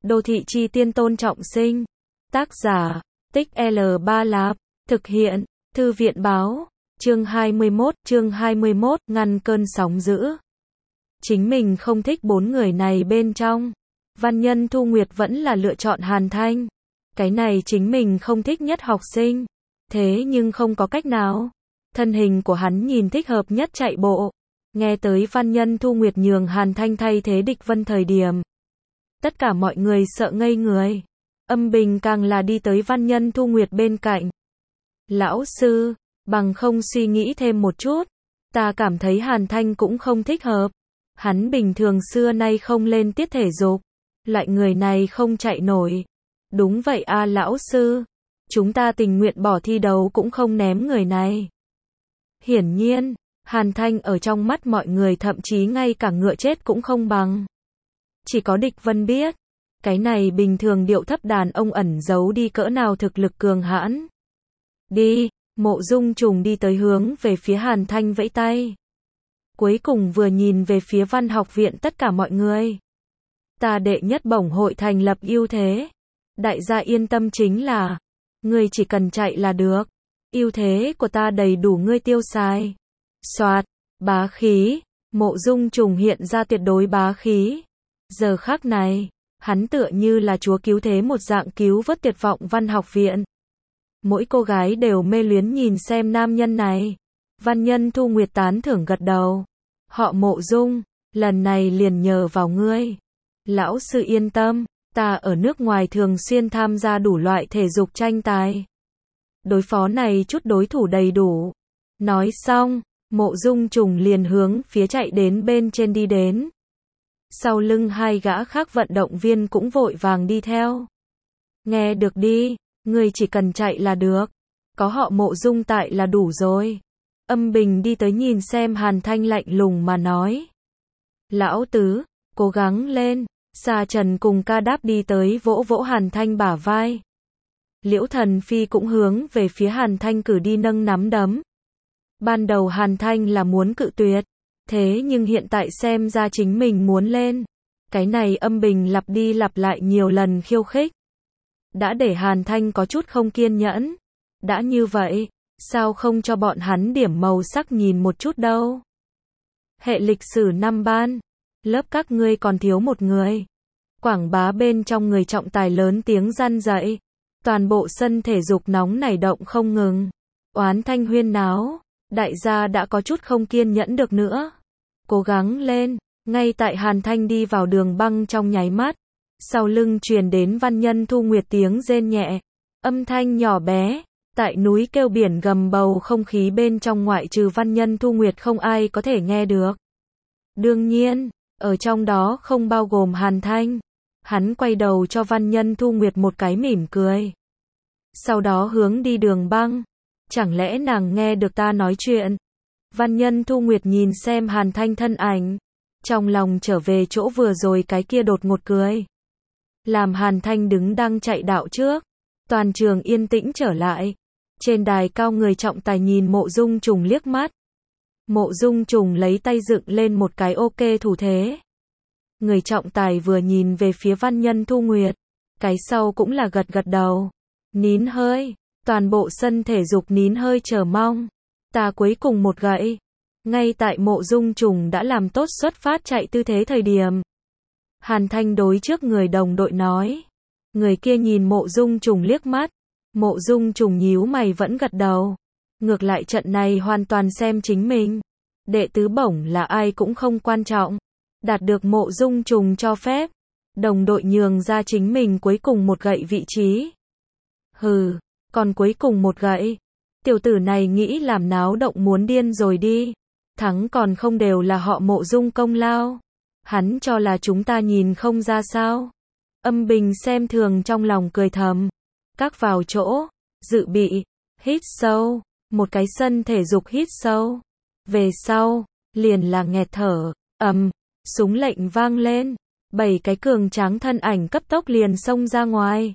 Đô thị chi tiên Tôn Trọng Sinh. Tác giả, Tích L3 Lạp. Thực hiện, Thư viện báo. Chương 21, ngăn cơn sóng dữ. Chính mình không thích bốn người này bên trong. Văn Nhân Thu Nguyệt vẫn là lựa chọn Hàn Thanh. Cái này chính mình không thích nhất học sinh. Thế nhưng không có cách nào. Thân hình của hắn nhìn thích hợp nhất chạy bộ. Nghe tới Văn Nhân Thu Nguyệt nhường Hàn Thanh thay thế Địch Vân thời điểm. Tất cả mọi người sợ ngây người. Âm Bình càng là đi tới Văn Nhân Thu Nguyệt bên cạnh. Lão sư, bằng không suy nghĩ thêm một chút. Ta cảm thấy Hàn Thanh cũng không thích hợp. Hắn bình thường xưa nay không lên tiết thể dục. Loại người này không chạy nổi. Đúng vậy a lão sư. Chúng ta tình nguyện bỏ thi đấu cũng không ném người này. Hiển nhiên, Hàn Thanh ở trong mắt mọi người thậm chí ngay cả ngựa chết cũng không bằng. Chỉ có Địch Vân biết. Cái này bình thường điệu thấp đàn ông ẩn giấu đi cỡ nào thực lực cường hãn. Đi, Mộ Dung Trùng đi tới hướng về phía Hàn Thanh vẫy tay. Cuối cùng vừa nhìn về phía Văn học viện tất cả mọi người. Ta đệ nhất bổng hội thành lập ưu thế. Đại gia yên tâm chính là, ngươi chỉ cần chạy là được. Ưu thế của ta đầy đủ ngươi tiêu xài. Soạt, bá khí, Mộ Dung Trùng hiện ra tuyệt đối bá khí. Giờ khắc này, hắn tựa như là chúa cứu thế một dạng cứu vớt tuyệt vọng Văn học viện. Mỗi cô gái đều mê luyến nhìn xem nam nhân này. Văn Nhân Thu Nguyệt tán thưởng gật đầu. Họ Mộ Dung, lần này liền nhờ vào ngươi. Lão sư yên tâm, ta ở nước ngoài thường xuyên tham gia đủ loại thể dục tranh tài. Đối phó này chút đối thủ đầy đủ. Nói xong, Mộ Dung Trùng liền hướng phía chạy đến bên trên đi đến. Sau lưng hai gã khác vận động viên cũng vội vàng đi theo. Nghe được đi, ngươi chỉ cần chạy là được. Có họ Mộ Dung tại là đủ rồi. Âm Bình đi tới nhìn xem Hàn Thanh lạnh lùng mà nói. Lão tứ, cố gắng lên. Sa Trần cùng Ca Đáp đi tới vỗ vỗ Hàn Thanh bả vai. Liễu Thần Phi cũng hướng về phía Hàn Thanh cử đi nâng nắm đấm. Ban đầu Hàn Thanh là muốn cự tuyệt. Thế nhưng hiện tại xem ra chính mình muốn lên. Cái này Âm Bình lặp đi lặp lại nhiều lần khiêu khích. Đã để Hàn Thanh có chút không kiên nhẫn. Đã như vậy, sao không cho bọn hắn điểm màu sắc nhìn một chút đâu. Hệ lịch sử 5 ban. Lớp các ngươi còn thiếu một người. Quảng Bá bên trong người trọng tài lớn tiếng răn dậy. Toàn bộ sân thể dục nóng nảy động không ngừng. Oán thanh huyên náo. Đại gia đã có chút không kiên nhẫn được nữa. Cố gắng lên. Ngay tại Hàn Thanh đi vào đường băng trong nháy mắt. Sau lưng truyền đến Văn Nhân Thu Nguyệt tiếng rên nhẹ. Âm thanh nhỏ bé. Tại núi kêu biển gầm bầu không khí bên trong ngoại trừ Văn Nhân Thu Nguyệt không ai có thể nghe được. Đương nhiên, ở trong đó không bao gồm Hàn Thanh. Hắn quay đầu cho Văn Nhân Thu Nguyệt một cái mỉm cười. Sau đó hướng đi đường băng. Chẳng lẽ nàng nghe được ta nói chuyện? Văn Nhân Thu Nguyệt nhìn xem Hàn Thanh thân ảnh. Trong lòng trở về chỗ vừa rồi cái kia đột ngột cười. Làm Hàn Thanh đứng đang chạy đạo trước. Toàn trường yên tĩnh trở lại. Trên đài cao người trọng tài nhìn Mộ Dung Trùng liếc mắt. Mộ Dung Trùng lấy tay dựng lên một cái ok thủ thế. Người trọng tài vừa nhìn về phía Văn Nhân Thu Nguyệt. Cái sau cũng là gật gật đầu. Nín hơi. Toàn bộ sân thể dục nín hơi chờ mong. Ta cuối cùng một gậy. Ngay tại Mộ Dung Trùng đã làm tốt xuất phát chạy tư thế thời điểm. Hàn Thanh đối trước người đồng đội nói. Người kia nhìn Mộ Dung Trùng liếc mắt. Mộ Dung Trùng nhíu mày vẫn gật đầu. Ngược lại trận này hoàn toàn xem chính mình. Đệ tứ bổng là ai cũng không quan trọng. Đạt được Mộ Dung Trùng cho phép. Đồng đội nhường ra chính mình cuối cùng một gậy vị trí. Hừ, còn cuối cùng một gậy. Tiểu tử này nghĩ làm náo động muốn điên rồi đi. Thắng còn không đều là họ Mộ Dung công lao. Hắn cho là chúng ta nhìn không ra sao. Âm Bình xem thường trong lòng cười thầm. Các vào chỗ, dự bị, hít sâu, một cái sân thể dục hít sâu. Về sau, liền là nghẹt thở, súng lệnh vang lên. 7 cái cường tráng thân ảnh cấp tốc liền xông ra ngoài.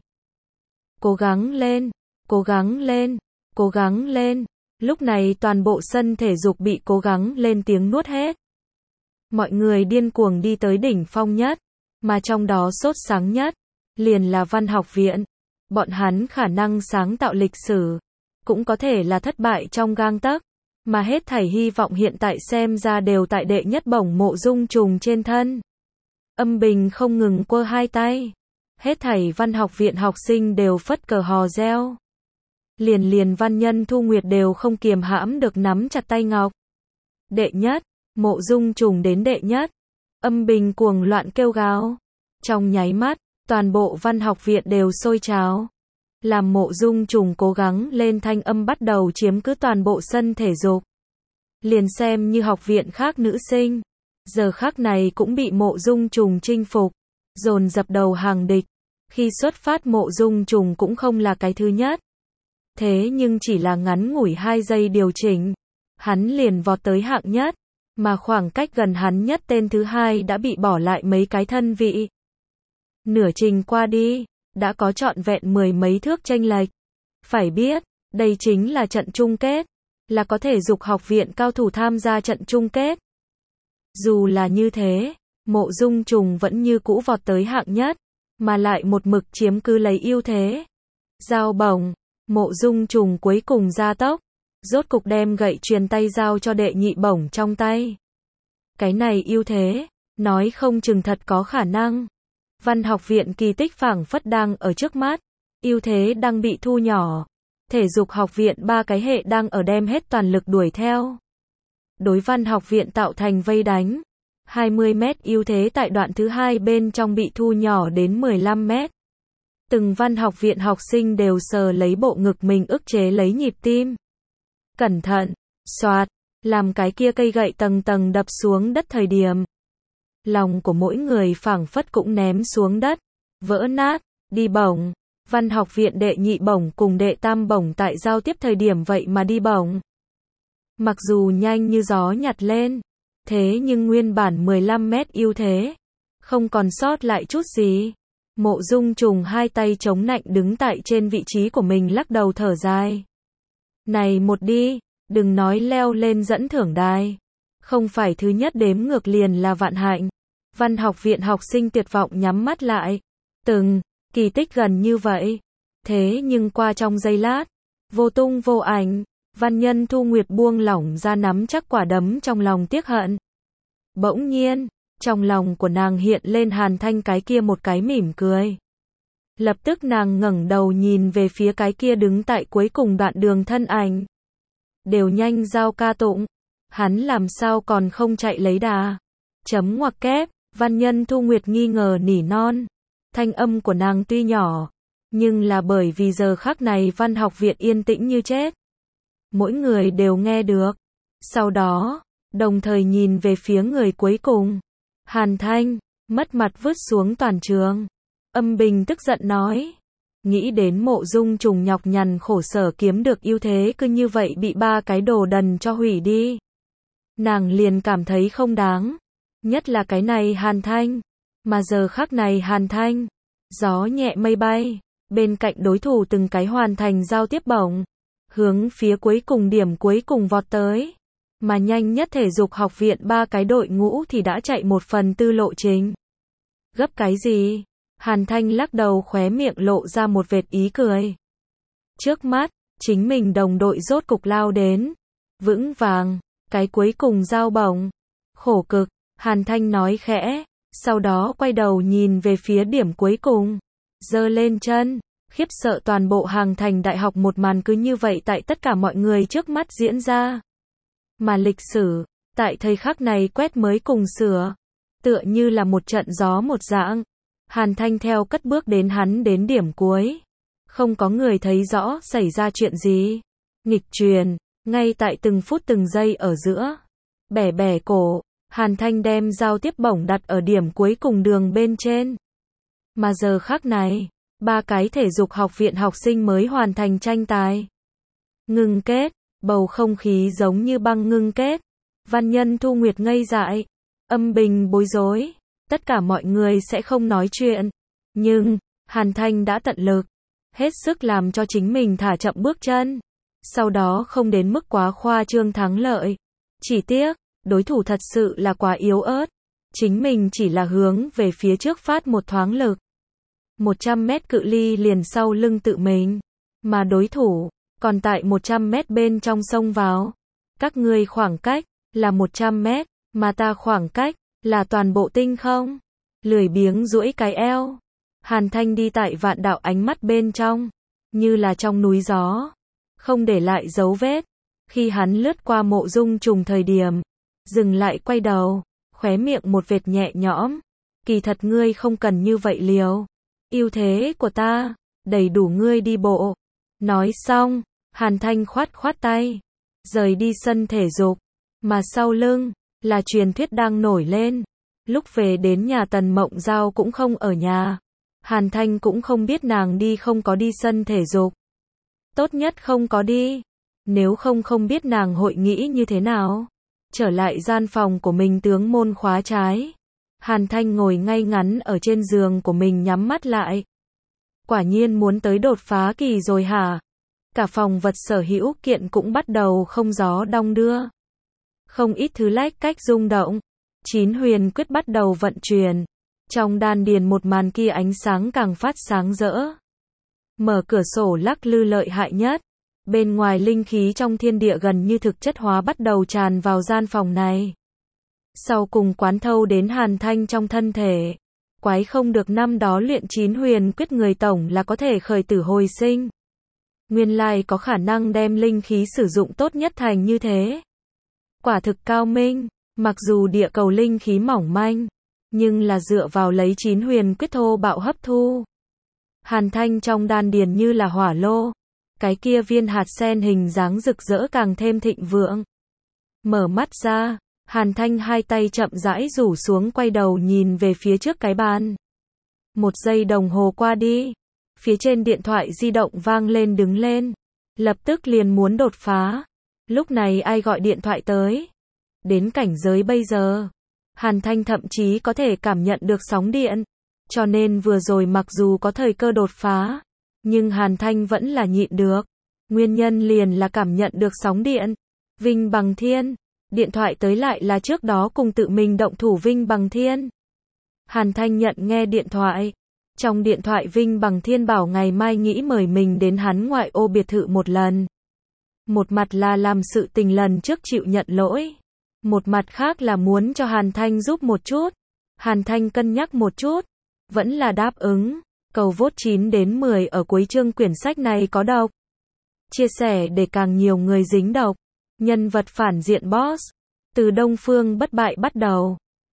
Cố gắng lên, cố gắng lên, cố gắng lên. Lúc này toàn bộ sân thể dục bị cố gắng lên tiếng nuốt hết. Mọi người điên cuồng đi tới đỉnh phong nhất, mà trong đó sốt sáng nhất, liền là văn học viện. Bọn hắn khả năng sáng tạo lịch sử, cũng có thể là thất bại trong gang tấc, mà hết thảy hy vọng hiện tại xem ra đều tại đệ nhất bổng Mộ Dung Trùng trên thân. Âm Bình không ngừng quơ hai tay. Hết thảy văn học viện học sinh đều phất cờ hò reo. Liền Văn Nhân Thu Nguyệt đều không kiềm hãm được nắm chặt tay ngọc. Đệ nhất, Mộ Dung Trùng đến đệ nhất. Âm Bình cuồng loạn kêu gào. Trong nháy mắt, toàn bộ văn học viện đều sôi trào. Làm Mộ Dung Trùng cố gắng lên thanh âm bắt đầu chiếm cứ toàn bộ sân thể dục. Liền xem như học viện khác nữ sinh, giờ khắc này cũng bị Mộ Dung Trùng chinh phục, dồn dập đầu hàng địch. Khi xuất phát Mộ Dung Trùng cũng không là cái thứ nhất. Thế nhưng chỉ là ngắn ngủi 2 giây điều chỉnh, hắn liền vọt tới hạng nhất, mà khoảng cách gần hắn nhất tên thứ hai đã bị bỏ lại mấy cái thân vị. Nửa trình qua đi, đã có trọn vẹn 10 mấy thước chênh lệch. Phải biết, đây chính là trận chung kết, là có thể dục học viện cao thủ tham gia trận chung kết. Dù là như thế, Mộ Dung Trùng vẫn như cũ vọt tới hạng nhất, mà lại một mực chiếm cứ lấy ưu thế. Giao bổng, Mộ Dung Trùng cuối cùng gia tốc, rốt cục đem gậy truyền tay giao cho đệ nhị bổng trong tay. Cái này ưu thế, nói không chừng thật có khả năng. Văn học viện kỳ tích phảng phất đang ở trước mắt, ưu thế đang bị thu nhỏ. Thể dục học viện 3 cái hệ đang ở đem hết toàn lực đuổi theo. Đối văn học viện tạo thành vây đánh. 20 mét ưu thế tại đoạn thứ 2 bên trong bị thu nhỏ đến 15 mét. Từng văn học viện học sinh đều sờ lấy bộ ngực mình ức chế lấy nhịp tim. Cẩn thận, xoạt, làm cái kia cây gậy tầng tầng đập xuống đất thời điểm. Lòng của mỗi người phảng phất cũng ném xuống đất, vỡ nát, đi bổng. Văn học viện đệ nhị bổng cùng đệ tam bổng tại giao tiếp thời điểm vậy mà đi bổng. Mặc dù nhanh như gió nhặt lên, thế nhưng nguyên bản 15 mét ưu thế, không còn sót lại chút gì. Mộ Dung Trùng 2 tay chống nạnh đứng tại trên vị trí của mình lắc đầu thở dài. Này một đi, đừng nói leo lên dẫn thưởng đài. Không phải thứ nhất đếm ngược liền là vạn hạnh. Văn học viện học sinh tuyệt vọng nhắm mắt lại. Từng kỳ tích gần như vậy. Thế nhưng qua trong giây lát, vô tung vô ảnh, Văn Nhân Thu Nguyệt buông lỏng ra nắm chắc quả đấm trong lòng tiếc hận. Bỗng nhiên, trong lòng của nàng hiện lên Hàn Thanh cái kia một cái mỉm cười. Lập tức nàng ngẩng đầu nhìn về phía cái kia đứng tại cuối cùng đoạn đường thân ảnh. Đều nhanh giao ca tụng, hắn làm sao còn không chạy lấy đà. Chấm ngoặc kép, Văn Nhân Thu Nguyệt nghi ngờ nỉ non. Thanh âm của nàng tuy nhỏ, nhưng là bởi vì giờ khắc này văn học viện yên tĩnh như chết. Mỗi người đều nghe được. Sau đó, đồng thời nhìn về phía người cuối cùng. Hàn Thanh, mất mặt vứt xuống toàn trường. Âm Bình tức giận nói. Nghĩ đến Mộ Dung Trùng nhọc nhằn khổ sở kiếm được ưu thế cứ như vậy bị 3 cái đồ đần cho hủy đi. Nàng liền cảm thấy không đáng. Nhất là cái này Hàn Thanh. Mà giờ khắc này Hàn Thanh, gió nhẹ mây bay, bên cạnh đối thủ từng cái hoàn thành giao tiếp bổng, hướng phía cuối cùng điểm cuối cùng vọt tới. Mà nhanh nhất thể dục học viện 3 cái đội ngũ thì đã chạy 1/4 lộ trình. Gấp cái gì? Hàn Thanh lắc đầu khóe miệng lộ ra một vệt ý cười. Trước mắt, chính mình đồng đội rốt cục lao đến. Vững vàng, cái cuối cùng giao bổng. Khổ cực, Hàn Thanh nói khẽ, sau đó quay đầu nhìn về phía điểm cuối cùng. Giơ lên chân, khiếp sợ toàn bộ Hàng Thành Đại học một màn cứ như vậy tại tất cả mọi người trước mắt diễn ra. Mà lịch sử, tại thời khắc này quét mới cùng sửa. Tựa như là một trận gió một dạng. Hàn Thanh theo cất bước đến hắn đến điểm cuối. Không có người thấy rõ xảy ra chuyện gì. Nghịch truyền, ngay tại từng phút từng giây ở giữa. Bẻ bẻ cổ, Hàn Thanh đem giao tiếp bổng đặt ở điểm cuối cùng đường bên trên. Mà giờ khắc này, 3 cái thể dục học viện học sinh mới hoàn thành tranh tài. Ngưng kết, bầu không khí giống như băng ngưng kết. Văn Nhân Thu Nguyệt ngây dại. Âm Bình bối rối. Tất cả mọi người sẽ không nói chuyện. Nhưng, Hàn Thanh đã tận lực. Hết sức làm cho chính mình thả chậm bước chân. Sau đó không đến mức quá khoa trương thắng lợi. Chỉ tiếc, đối thủ thật sự là quá yếu ớt. Chính mình chỉ là hướng về phía trước phát một thoáng lực. 100 mét cự ly liền sau lưng tự mình, mà đối thủ còn tại 100 mét bên trong xông vào. Các ngươi khoảng cách là 100 mét, mà ta khoảng cách là toàn bộ tinh không. Lười biếng duỗi cái eo. Hàn Thanh đi tại vạn đạo ánh mắt bên trong, như là trong núi gió, không để lại dấu vết. Khi hắn lướt qua Mộ Dung Trùng thời điểm, dừng lại quay đầu, khóe miệng một vệt nhẹ nhõm. Kỳ thật ngươi không cần như vậy liều. Ưu thế của ta, đầy đủ ngươi đi bộ. Nói xong, Hàn Thanh khoát khoát tay, rời đi sân thể dục, mà sau lưng, là truyền thuyết đang nổi lên. Lúc về đến nhà Tần Mộng Giao cũng không ở nhà. Hàn Thanh cũng không biết nàng đi không có đi sân thể dục. Tốt nhất không có đi. Nếu không biết nàng hội nghĩ như thế nào. Trở lại gian phòng của mình tướng môn khóa trái. Hàn Thanh ngồi ngay ngắn ở trên giường của mình nhắm mắt lại. Quả nhiên muốn tới đột phá kỳ rồi hả? Cả phòng vật sở hữu kiện cũng bắt đầu không gió đong đưa. Không ít thứ lách cách rung động. 9 huyền quyết bắt đầu vận chuyển. Trong đan điền một màn kia ánh sáng càng phát sáng rỡ. Mở cửa sổ lắc lư lợi hại nhất. Bên ngoài linh khí trong thiên địa gần như thực chất hóa bắt đầu tràn vào gian phòng này. Sau cùng quán thâu đến Hàn Thanh trong thân thể. Quái không được năm đó luyện 9 huyền quyết người tổng là có thể khởi tử hồi sinh. Nguyên lai có khả năng đem linh khí sử dụng tốt nhất thành như thế. Quả thực cao minh, mặc dù địa cầu linh khí mỏng manh, nhưng là dựa vào lấy 9 huyền quyết thô bạo hấp thu. Hàn Thanh trong đan điền như là hỏa lô, cái kia viên hạt sen hình dáng rực rỡ càng thêm thịnh vượng. Mở mắt ra, Hàn Thanh hai tay chậm rãi rủ xuống quay đầu nhìn về phía trước cái bàn. 1 giây đồng hồ qua đi, phía trên điện thoại di động vang lên đứng lên, lập tức liền muốn đột phá. Lúc này ai gọi điện thoại tới? Đến cảnh giới bây giờ, Hàn Thanh thậm chí có thể cảm nhận được sóng điện, cho nên vừa rồi mặc dù có thời cơ đột phá, nhưng Hàn Thanh vẫn là nhịn được. Nguyên nhân liền là cảm nhận được sóng điện. Vinh Bằng Thiên, điện thoại tới lại là trước đó cùng tự mình động thủ Vinh Bằng Thiên. Hàn Thanh nhận nghe điện thoại. Trong điện thoại Vinh Bằng Thiên bảo ngày mai nghĩ mời mình đến hắn ngoại ô biệt thự một lần. Một mặt là làm sự tình lần trước chịu nhận lỗi. Một mặt khác là muốn cho Hàn Thanh giúp một chút. Hàn Thanh cân nhắc một chút, vẫn là đáp ứng. Cầu vote 9 đến 10 ở cuối chương quyển sách này có độc. Chia sẻ để càng nhiều người dính độc. Nhân vật phản diện boss. Từ Đông Phương bất bại bắt đầu.